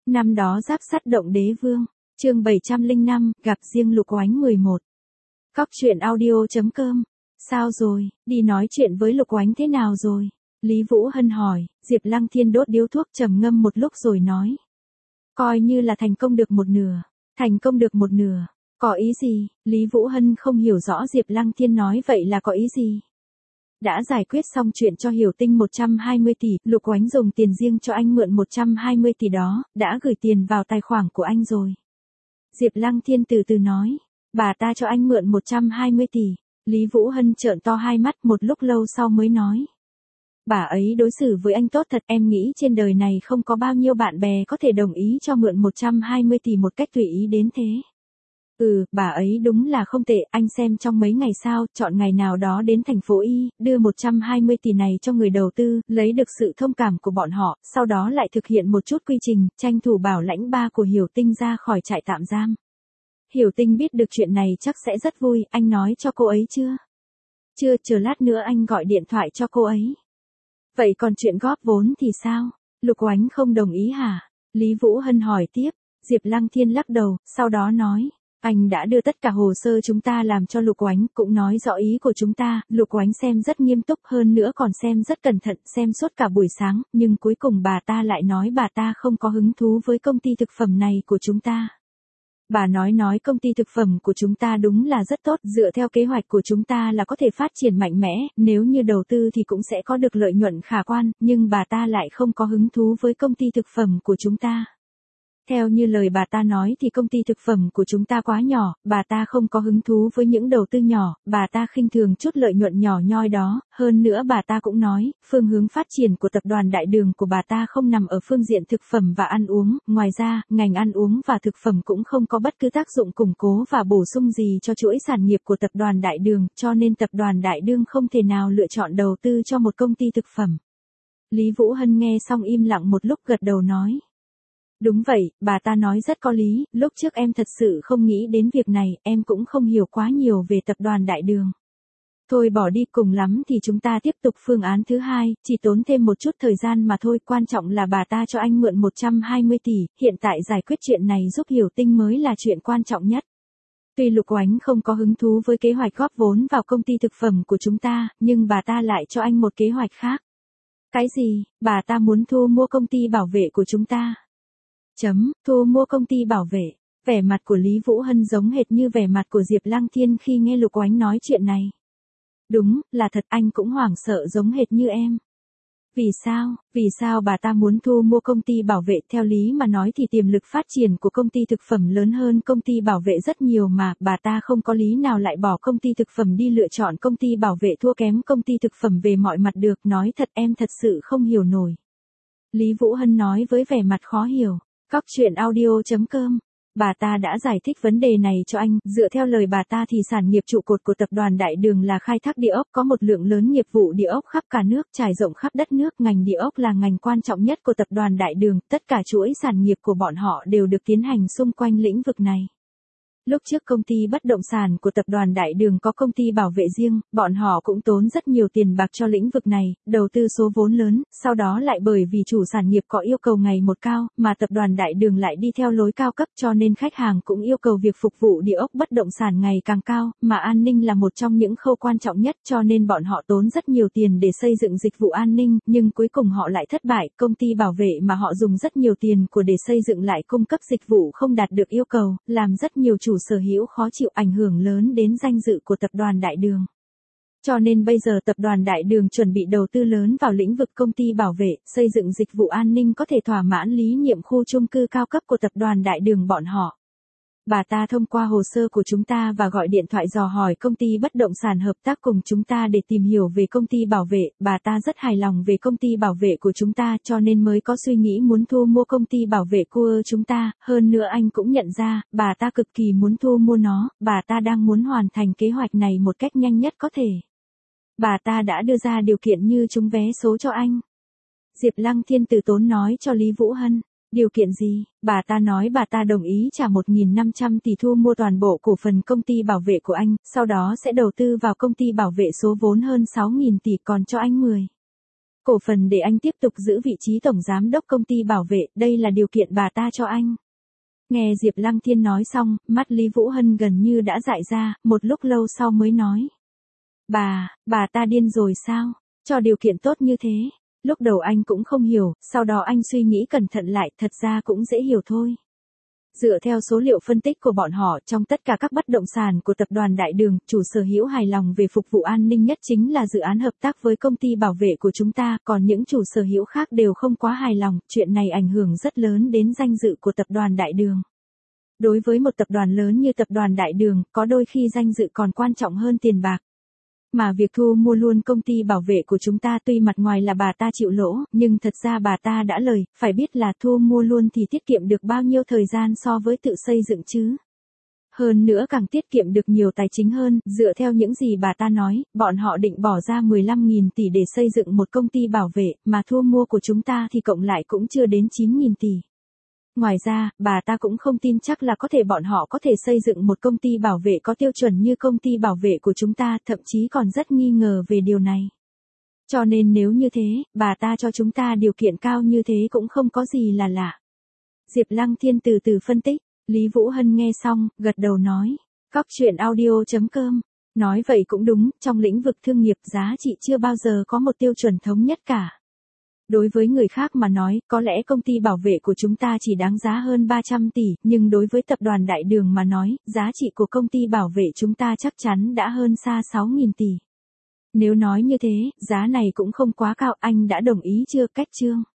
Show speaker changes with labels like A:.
A: Năm đó giáp sắt động đế vương, chương 705, gặp riêng Lục Oánh 11. Cóc truyện audio.com. Sao rồi, đi nói chuyện với Lục Oánh thế nào rồi? Lý Vũ Hân hỏi. Diệp Lăng Thiên đốt điếu thuốc trầm ngâm một lúc rồi nói. Coi như là thành công được một nửa. Thành công được một nửa. Có ý gì? Lý Vũ Hân không hiểu rõ Diệp Lăng Thiên nói vậy là có ý gì? Đã giải quyết xong chuyện cho Hiểu Tinh 120 tỷ, Lục Oánh dùng tiền riêng cho anh mượn 120 tỷ đó, đã gửi tiền vào tài khoản của anh rồi. Diệp Lăng Thiên từ từ nói, bà ta cho anh mượn 120 tỷ. Lý Vũ Hân trợn to hai mắt một lúc lâu sau mới nói. Bà ấy đối xử với anh tốt thật, em nghĩ trên đời này không có bao nhiêu bạn bè có thể đồng ý cho mượn 120 tỷ một cách tùy ý đến thế. Bà ấy đúng là không tệ, anh xem trong mấy ngày sau, chọn ngày nào đó đến thành phố Y, đưa 120 tỷ này cho người đầu tư, lấy được sự thông cảm của bọn họ, sau đó lại thực hiện một chút quy trình, tranh thủ bảo lãnh ba của Hiểu Tinh ra khỏi trại tạm giam. Hiểu Tinh biết được chuyện này chắc sẽ rất vui, anh nói cho cô ấy chưa? Chưa, chờ lát nữa anh gọi điện thoại cho cô ấy. Vậy còn chuyện góp vốn thì sao? Lục Oánh không đồng ý hả? Lý Vũ Hân hỏi tiếp. Diệp Lăng Thiên lắc đầu, sau đó nói. Anh đã đưa tất cả hồ sơ chúng ta làm cho Lục Oánh, cũng nói rõ ý của chúng ta, Lục Oánh xem rất nghiêm túc, hơn nữa còn xem rất cẩn thận, xem suốt cả buổi sáng, nhưng cuối cùng bà ta lại nói bà ta không có hứng thú với công ty thực phẩm này của chúng ta. Bà nói công ty thực phẩm của chúng ta đúng là rất tốt, dựa theo kế hoạch của chúng ta là có thể phát triển mạnh mẽ, nếu như đầu tư thì cũng sẽ có được lợi nhuận khả quan, nhưng bà ta lại không có hứng thú với công ty thực phẩm của chúng ta. Theo như lời bà ta nói thì công ty thực phẩm của chúng ta quá nhỏ, bà ta không có hứng thú với những đầu tư nhỏ, bà ta khinh thường chút lợi nhuận nhỏ nhoi đó, hơn nữa bà ta cũng nói, phương hướng phát triển của tập đoàn Đại Đường của bà ta không nằm ở phương diện thực phẩm và ăn uống, ngoài ra, ngành ăn uống và thực phẩm cũng không có bất cứ tác dụng củng cố và bổ sung gì cho chuỗi sản nghiệp của tập đoàn Đại Đường, cho nên tập đoàn Đại Đường không thể nào lựa chọn đầu tư cho một công ty thực phẩm. Lý Vũ Hân nghe xong im lặng một lúc gật đầu nói. Đúng vậy, bà ta nói rất có lý, lúc trước em thật sự không nghĩ đến việc này, em cũng không hiểu quá nhiều về tập đoàn Đại Đường. Thôi bỏ đi, cùng lắm thì chúng ta tiếp tục phương án thứ hai, chỉ tốn thêm một chút thời gian mà thôi, quan trọng là bà ta cho anh mượn 120 tỷ, hiện tại giải quyết chuyện này giúp Hiểu Tinh mới là chuyện quan trọng nhất. Tuy Lục Oánh không có hứng thú với kế hoạch góp vốn vào công ty thực phẩm của chúng ta, nhưng bà ta lại cho anh một kế hoạch khác. Cái gì? Bà ta muốn thu mua công ty bảo vệ của chúng ta. Thu mua công ty bảo vệ. Vẻ mặt của Lý Vũ Hân giống hệt như vẻ mặt của Diệp Lăng Thiên khi nghe Lục Oánh nói chuyện này. Đúng, là thật, anh cũng hoảng sợ giống hệt như em. Vì sao bà ta muốn thu mua công ty bảo vệ? Theo lý mà nói thì tiềm lực phát triển của công ty thực phẩm lớn hơn công ty bảo vệ rất nhiều mà, bà ta không có lý nào lại bỏ công ty thực phẩm đi lựa chọn công ty bảo vệ thua kém công ty thực phẩm về mọi mặt được, nói thật em thật sự không hiểu nổi. Lý Vũ Hân nói với vẻ mặt khó hiểu. Cóc truyện audio.com. Bà ta đã giải thích vấn đề này cho anh, dựa theo lời bà ta thì sản nghiệp trụ cột của tập đoàn Đại Đường là khai thác địa ốc, có một lượng lớn nghiệp vụ địa ốc khắp cả nước, trải rộng khắp đất nước, ngành địa ốc là ngành quan trọng nhất của tập đoàn Đại Đường, tất cả chuỗi sản nghiệp của bọn họ đều được tiến hành xung quanh lĩnh vực này. Lúc trước công ty bất động sản của tập đoàn Đại Đường có công ty bảo vệ riêng, bọn họ cũng tốn rất nhiều tiền bạc cho lĩnh vực này, đầu tư số vốn lớn, sau đó lại bởi vì chủ sản nghiệp có yêu cầu ngày một cao, mà tập đoàn Đại Đường lại đi theo lối cao cấp cho nên khách hàng cũng yêu cầu việc phục vụ địa ốc bất động sản ngày càng cao, mà an ninh là một trong những khâu quan trọng nhất cho nên bọn họ tốn rất nhiều tiền để xây dựng dịch vụ an ninh, nhưng cuối cùng họ lại thất bại, công ty bảo vệ mà họ dùng rất nhiều tiền của để xây dựng lại cung cấp dịch vụ không đạt được yêu cầu, làm rất nhiều chủ sở hữu khó chịu, ảnh hưởng lớn đến danh dự của tập đoàn Đại Đường. Cho nên bây giờ tập đoàn Đại Đường chuẩn bị đầu tư lớn vào lĩnh vực công ty bảo vệ, xây dựng dịch vụ an ninh có thể thỏa mãn lý niệm khu chung cư cao cấp của tập đoàn Đại Đường bọn họ. Bà ta thông qua hồ sơ của chúng ta và gọi điện thoại dò hỏi công ty bất động sản hợp tác cùng chúng ta để tìm hiểu về công ty bảo vệ, bà ta rất hài lòng về công ty bảo vệ của chúng ta cho nên mới có suy nghĩ muốn thu mua công ty bảo vệ của chúng ta, hơn nữa anh cũng nhận ra, bà ta cực kỳ muốn thu mua nó, bà ta đang muốn hoàn thành kế hoạch này một cách nhanh nhất có thể. Bà ta đã đưa ra điều kiện như trúng vé số cho anh. Diệp Lăng Thiên từ tốn nói cho Lý Vũ Hân. Điều kiện gì? Bà ta nói bà ta đồng ý trả 1.500 tỷ thu mua toàn bộ cổ phần công ty bảo vệ của anh, sau đó sẽ đầu tư vào công ty bảo vệ số vốn hơn 6.000 tỷ còn cho anh 10. cổ phần để anh tiếp tục giữ vị trí tổng giám đốc công ty bảo vệ, đây là điều kiện bà ta cho anh. Nghe Diệp Lăng Thiên nói xong, mắt Lý Vũ Hân gần như đã dại ra, một lúc lâu sau mới nói. Bà ta điên rồi sao? Cho điều kiện tốt như thế. Lúc đầu anh cũng không hiểu, sau đó anh suy nghĩ cẩn thận lại, thật ra cũng dễ hiểu thôi. Dựa theo số liệu phân tích của bọn họ, trong tất cả các bất động sản của tập đoàn Đại Đường, chủ sở hữu hài lòng về phục vụ an ninh nhất chính là dự án hợp tác với công ty bảo vệ của chúng ta, còn những chủ sở hữu khác đều không quá hài lòng, chuyện này ảnh hưởng rất lớn đến danh dự của tập đoàn Đại Đường. Đối với một tập đoàn lớn như tập đoàn Đại Đường, có đôi khi danh dự còn quan trọng hơn tiền bạc. Mà việc thu mua luôn công ty bảo vệ của chúng ta tuy mặt ngoài là bà ta chịu lỗ, nhưng thật ra bà ta đã lời, phải biết là thu mua luôn thì tiết kiệm được bao nhiêu thời gian so với tự xây dựng chứ. Hơn nữa càng tiết kiệm được nhiều tài chính hơn, dựa theo những gì bà ta nói, bọn họ định bỏ ra 15.000 tỷ để xây dựng một công ty bảo vệ, mà thu mua của chúng ta thì cộng lại cũng chưa đến 9.000 tỷ. Ngoài ra, bà ta cũng không tin chắc là bọn họ có thể xây dựng một công ty bảo vệ có tiêu chuẩn như công ty bảo vệ của chúng ta, thậm chí còn rất nghi ngờ về điều này. Cho nên nếu như thế, bà ta cho chúng ta điều kiện cao như thế cũng không có gì là lạ. Diệp Lăng Thiên từ từ phân tích, Lý Vũ Hân nghe xong, gật đầu nói. Cóc.audio.com. Nói vậy cũng đúng, trong lĩnh vực thương nghiệp giá trị chưa bao giờ có một tiêu chuẩn thống nhất cả. Đối với người khác mà nói, có lẽ công ty bảo vệ của chúng ta chỉ đáng giá hơn 300 tỷ, nhưng đối với tập đoàn Đại Đường mà nói, giá trị của công ty bảo vệ chúng ta chắc chắn đã hơn xa 6.000 tỷ. Nếu nói như thế, giá này cũng không quá cao, anh đã đồng ý chưa? Cách chương.